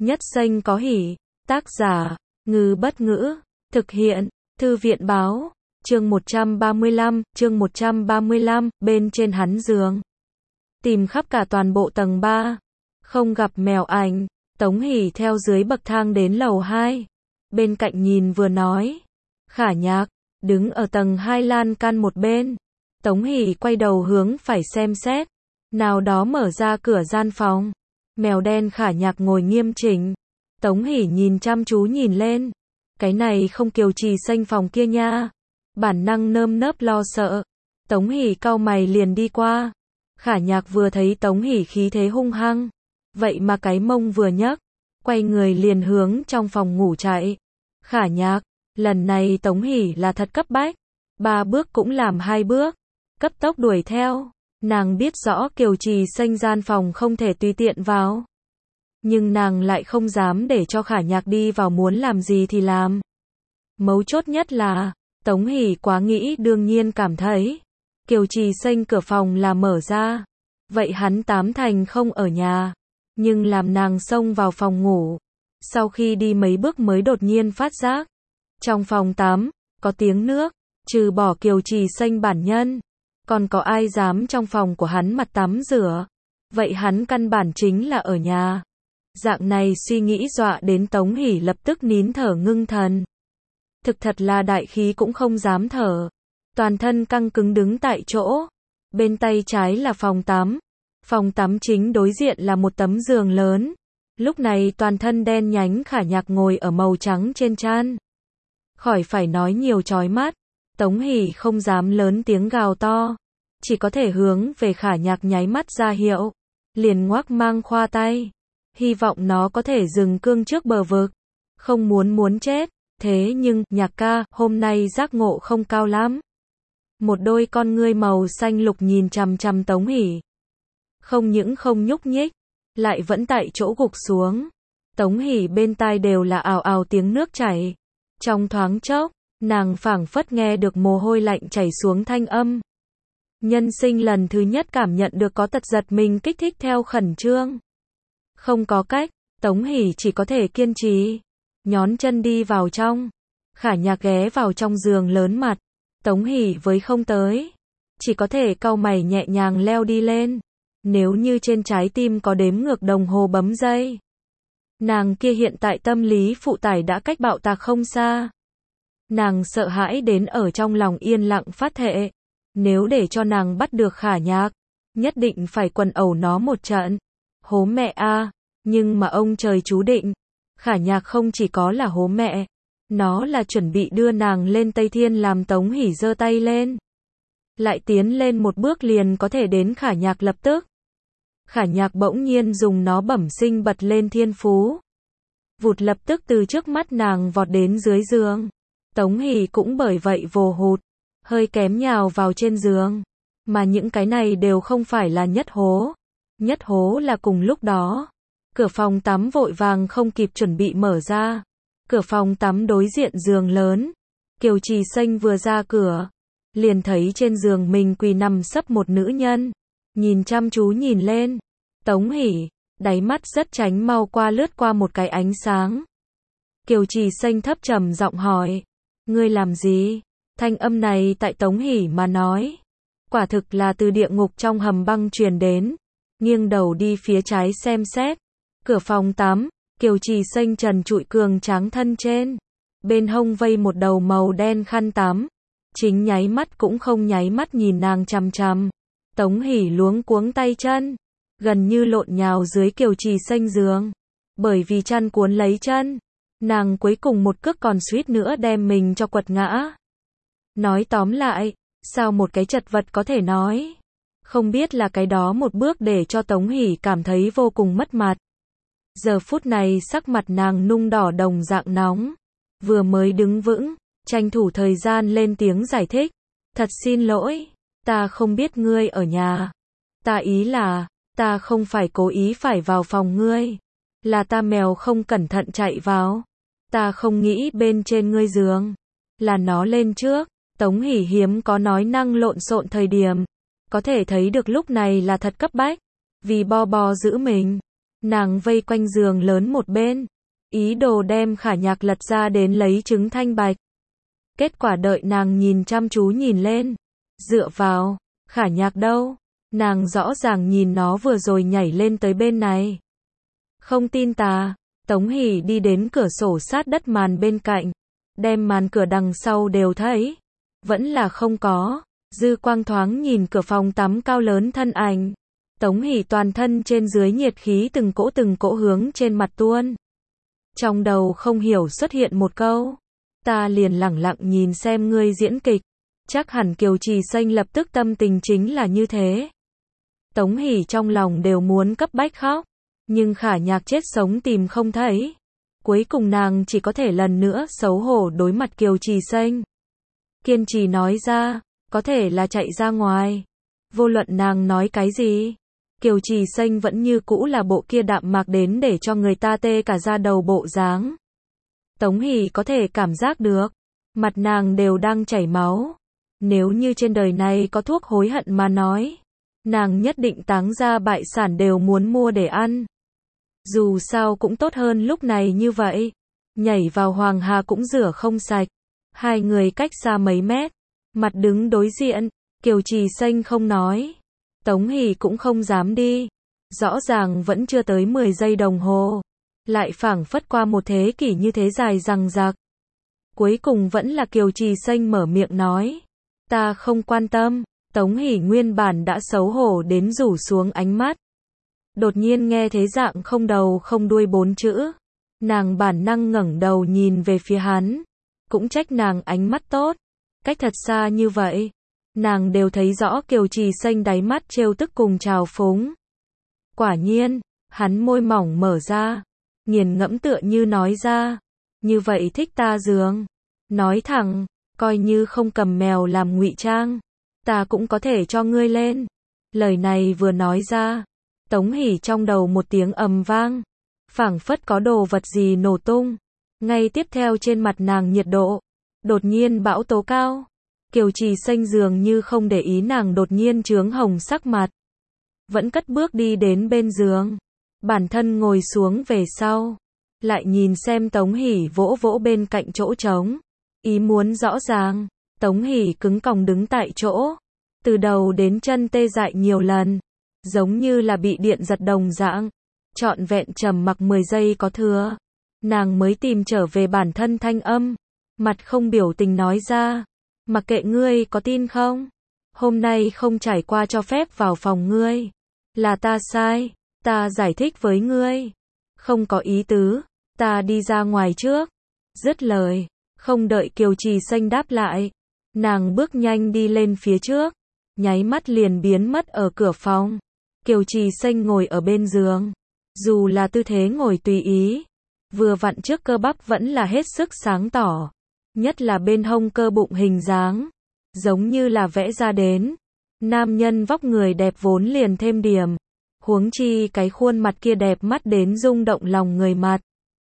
Nhất xanh có hỉ. Tác giả, Ngư Bất Ngữ. Thực hiện, Thư viện Báo. Chương 135, bên trên hắn giường. Tìm khắp cả toàn bộ tầng 3. Không gặp mèo ảnh. Tống Hỷ theo dưới bậc thang đến lầu 2. Bên cạnh nhìn vừa nói. Khả Nhạc, đứng ở tầng 2 lan can một bên. Tống Hỷ quay đầu hướng phải xem xét. Nào đó mở ra cửa gian phòng. Mèo đen Khả Nhạc ngồi nghiêm chỉnh. Tống Hỷ nhìn chăm chú nhìn lên. Cái này không Kiều Trì Xanh phòng kia nha. Bản năng nơm nớp lo sợ. Tống Hỷ cau mày liền đi qua. Khả Nhạc vừa thấy Tống Hỷ khí thế hung hăng. Vậy mà cái mông vừa nhấc. Quay người liền hướng trong phòng ngủ chạy. Khả Nhạc, lần này Tống Hỷ là thật cấp bách. 3 bước cũng làm 2 bước. Cấp tốc đuổi theo. Nàng biết rõ Kiều Trì Xanh gian phòng không thể tùy tiện vào. Nhưng nàng lại không dám để cho Khả Nhạc đi vào, muốn làm gì thì làm. Mấu chốt nhất là, Tống Hỷ quá nghĩ đương nhiên cảm thấy, Kiều Trì Xanh cửa phòng là mở ra. Vậy hắn 8 thành không ở nhà. Nhưng làm nàng xông vào phòng ngủ. Sau khi đi mấy bước mới đột nhiên phát giác. Trong phòng tắm, có tiếng nước, trừ bỏ Kiều Trì Xanh bản nhân. Còn có ai dám trong phòng của hắn mặt tắm rửa. Vậy hắn căn bản chính là ở nhà. Dạng này suy nghĩ dọa đến Tống Hỷ lập tức nín thở ngưng thần. Thực thật là đại khí cũng không dám thở. Toàn thân căng cứng đứng tại chỗ. Bên tay trái là phòng tắm. Phòng tắm chính đối diện là một tấm giường lớn. Lúc này toàn thân đen nhánh Khả Nhạc ngồi ở màu trắng trên chăn. Khỏi phải nói nhiều chói mắt. Tống Hỷ không dám lớn tiếng gào to. Chỉ có thể hướng về Khả Nhạc nháy mắt ra hiệu. Liền ngoác mang khoa tay. Hy vọng nó có thể dừng cương trước bờ vực. Không muốn chết. Thế nhưng, Nhạc ca, hôm nay giác ngộ không cao lắm. Một đôi con ngươi màu xanh lục nhìn chằm chằm Tống Hỷ. Không những không nhúc nhích, lại vẫn tại chỗ gục xuống. Tống Hỷ bên tai đều là ào ào tiếng nước chảy. Trong thoáng chốc, nàng phảng phất nghe được mồ hôi lạnh chảy xuống thanh âm. Nhân sinh lần thứ nhất cảm nhận được có tật giật mình kích thích theo khẩn trương. Không có cách, Tống Hỷ chỉ có thể kiên trì. Nhón chân đi vào trong. Khả Nhạc ghé vào trong giường lớn mặt. Tống Hỷ với không tới. Chỉ có thể cau mày nhẹ nhàng leo đi lên. Nếu như trên trái tim có đếm ngược đồng hồ bấm giây. Nàng kia hiện tại tâm lý phụ tải đã cách bạo tạc không xa. Nàng sợ hãi đến ở trong lòng yên lặng phát thệ. Nếu để cho nàng bắt được Khả Nhạc, nhất định phải quần ẩu nó một trận. Hố mẹ a, nhưng mà ông trời chú định. Khả Nhạc không chỉ có là hố mẹ. Nó là chuẩn bị đưa nàng lên Tây Thiên làm. Tống Hỷ giơ tay lên. Lại tiến lên một bước liền có thể đến Khả Nhạc lập tức. Khả Nhạc bỗng nhiên dùng nó bẩm sinh bật lên thiên phú. Vụt lập tức từ trước mắt nàng vọt đến dưới giường. Tống Hỷ cũng bởi vậy vồ hụt. Hơi kém nhào vào trên giường. Mà những cái này đều không phải là nhất hố. Nhất hố là cùng lúc đó. Cửa phòng tắm vội vàng không kịp chuẩn bị mở ra. Cửa phòng tắm đối diện giường lớn. Kiều Trì Xanh vừa ra cửa. Liền thấy trên giường mình quỳ nằm sấp một nữ nhân. Nhìn chăm chú nhìn lên. Tống Hỷ, đáy mắt rất tránh mau qua lướt qua một cái ánh sáng. Kiều Trì Xanh thấp trầm giọng hỏi. Ngươi làm gì? Thanh âm này tại Tống Hỷ mà nói. Quả thực là từ địa ngục trong hầm băng truyền đến. Nghiêng đầu đi phía trái xem xét. Cửa phòng tắm, Kiều Trì Xanh trần trụi cường tráng thân trên. Bên hông vây một đầu màu đen khăn tắm. Chính nháy mắt cũng không nháy mắt nhìn nàng chằm chằm. Tống Hỷ luống cuống tay chân. Gần như lộn nhào dưới Kiều Trì Xanh giường. Bởi vì chăn cuốn lấy chân. Nàng cuối cùng một cước còn suýt nữa đem mình cho quật ngã. Nói tóm lại, sao một cái chật vật có thể nói. Không biết là cái đó một bước để cho Tống Hỷ cảm thấy vô cùng mất mặt. Giờ phút này sắc mặt nàng nung đỏ đồng dạng nóng. Vừa mới đứng vững, tranh thủ thời gian lên tiếng giải thích. Thật xin lỗi, ta không biết ngươi ở nhà. Ta ý là, ta không phải cố ý phải vào phòng ngươi. Là ta mèo không cẩn thận chạy vào. Ta không nghĩ bên trên ngươi giường. Là nó lên trước. Tống Hỷ hiếm có nói năng lộn xộn thời điểm. Có thể thấy được lúc này là thật cấp bách. Vì bo bo giữ mình. Nàng vây quanh giường lớn một bên, ý đồ đem Khả Nhạc lật ra đến lấy trứng thanh bạch. Kết quả đợi nàng nhìn chăm chú nhìn lên, dựa vào, Khả Nhạc đâu? Nàng rõ ràng nhìn nó vừa rồi nhảy lên tới bên này. Không tin ta, Tống Hỷ đi đến cửa sổ sát đất màn bên cạnh, đem màn cửa đằng sau đều thấy, vẫn là không có. Dư quang thoáng nhìn cửa phòng tắm cao lớn thân ảnh, Tống Hỷ toàn thân trên dưới nhiệt khí từng cỗ hướng trên mặt tuôn. Trong đầu không hiểu xuất hiện một câu, ta liền lẳng lặng nhìn xem ngươi diễn kịch, chắc hẳn Kiều Trì Xanh lập tức tâm tình chính là như thế. Tống Hỷ trong lòng đều muốn cấp bách khóc, nhưng Khả Nhạc chết sống tìm không thấy. Cuối cùng nàng chỉ có thể lần nữa xấu hổ đối mặt Kiều Trì Xanh. Kiên trì nói ra, có thể là chạy ra ngoài. Vô luận nàng nói cái gì, Kiều Trì Xanh vẫn như cũ là bộ kia đạm mạc đến để cho người ta tê cả da đầu bộ dáng. Tống Hỷ có thể cảm giác được, mặt nàng đều đang chảy máu. Nếu như trên đời này có thuốc hối hận mà nói, nàng nhất định táng ra bại sản đều muốn mua để ăn. Dù sao cũng tốt hơn lúc này như vậy. Nhảy vào Hoàng Hà cũng rửa không sạch. Hai người cách xa mấy mét, mặt đứng đối diện, Kiều Trì Xanh không nói. Tống Hỷ cũng không dám đi. Rõ ràng vẫn chưa tới 10 giây đồng hồ, lại phảng phất qua một thế kỷ như thế dài dằng dặc. Cuối cùng vẫn là Kiều Trì Xanh mở miệng nói, ta không quan tâm. Tống Hỷ nguyên bản đã xấu hổ đến rủ xuống ánh mắt. Đột nhiên nghe thế dạng không đầu không đuôi 4 chữ, nàng bản năng ngẩng đầu nhìn về phía hắn. Cũng trách nàng ánh mắt tốt, cách thật xa như vậy, nàng đều thấy rõ Kiều Trì Xanh đáy mắt trêu tức cùng trào phúng. Quả nhiên, hắn môi mỏng mở ra, nghiền ngẫm tựa như nói ra, như vậy thích ta giường. Nói thẳng, coi như không cầm mèo làm ngụy trang, ta cũng có thể cho ngươi lên. Lời này vừa nói ra, Tống Hỷ trong đầu một tiếng ầm vang, phảng phất có đồ vật gì nổ tung. Ngay tiếp theo trên mặt nàng nhiệt độ đột nhiên bão tố cao. Kiều Trì Xanh dường như không để ý nàng đột nhiên chướng hồng sắc mặt, vẫn cất bước đi đến bên giường, bản thân ngồi xuống về sau, lại nhìn xem Tống Hỷ vỗ vỗ bên cạnh chỗ trống, ý muốn rõ ràng. Tống Hỷ cứng còng đứng tại chỗ, từ đầu đến chân tê dại nhiều lần, giống như là bị điện giật đồng dạng, trọn vẹn trầm mặc 10 giây có thừa, nàng mới tìm trở về bản thân thanh âm, mặt không biểu tình nói ra, mặc kệ ngươi có tin không, hôm nay không trải qua cho phép vào phòng ngươi, là ta sai, ta giải thích với ngươi, không có ý tứ, ta đi ra ngoài trước. Dứt lời, không đợi Kiều Trì Xanh đáp lại, nàng bước nhanh đi lên phía trước, nháy mắt liền biến mất ở cửa phòng. Kiều Trì Xanh ngồi ở bên giường, dù là tư thế ngồi tùy ý, vừa vặn trước cơ bắp vẫn là hết sức sáng tỏ, nhất là bên hông cơ bụng hình dáng, giống như là vẽ ra đến. Nam nhân vóc người đẹp vốn liền thêm điểm, huống chi cái khuôn mặt kia đẹp mắt đến rung động lòng người mặt.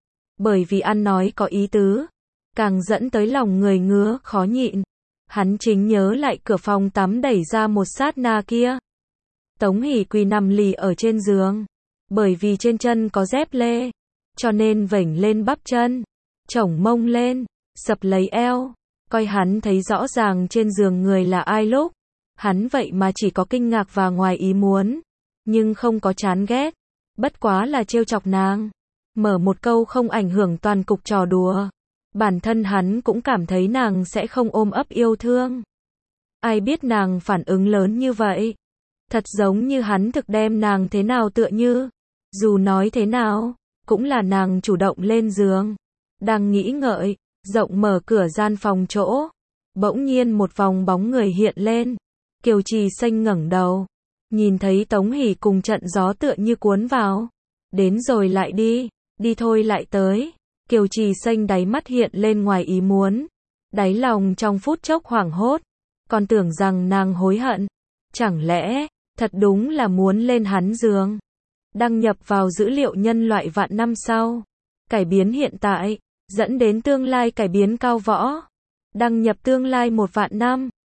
Bởi vì ăn nói có ý tứ, càng dẫn tới lòng người ngứa khó nhịn. Hắn chính nhớ lại cửa phòng tắm đẩy ra một sát na kia. Tống Hỷ quỳ nằm lì ở trên giường, bởi vì trên chân có dép lê, cho nên vểnh lên bắp chân, chổng mông lên, sập lấy eo, coi hắn thấy rõ ràng trên giường người là ai lúc. Hắn vậy mà chỉ có kinh ngạc và ngoài ý muốn, nhưng không có chán ghét, bất quá là trêu chọc nàng. Mở một câu không ảnh hưởng toàn cục trò đùa. Bản thân hắn cũng cảm thấy nàng sẽ không ôm ấp yêu thương. Ai biết nàng phản ứng lớn như vậy. Thật giống như hắn thực đem nàng thế nào tựa như. Dù nói thế nào, cũng là nàng chủ động lên giường. Đang nghĩ ngợi, rộng mở cửa gian phòng chỗ. Bỗng nhiên một vòng bóng người hiện lên. Kiều Trì Xanh ngẩng đầu, nhìn thấy Tống Hỷ cùng trận gió tựa như cuốn vào. Đến rồi lại đi, đi thôi lại tới. Kiều Trì Xanh đáy mắt hiện lên ngoài ý muốn, đáy lòng trong phút chốc hoảng hốt, còn tưởng rằng nàng hối hận. Chẳng lẽ, thật đúng là muốn lên hắn giường. Đăng nhập vào dữ liệu nhân loại vạn năm sau. Cải biến hiện tại, dẫn đến tương lai cải biến cao võ. Đăng nhập tương lai 1 vạn năm.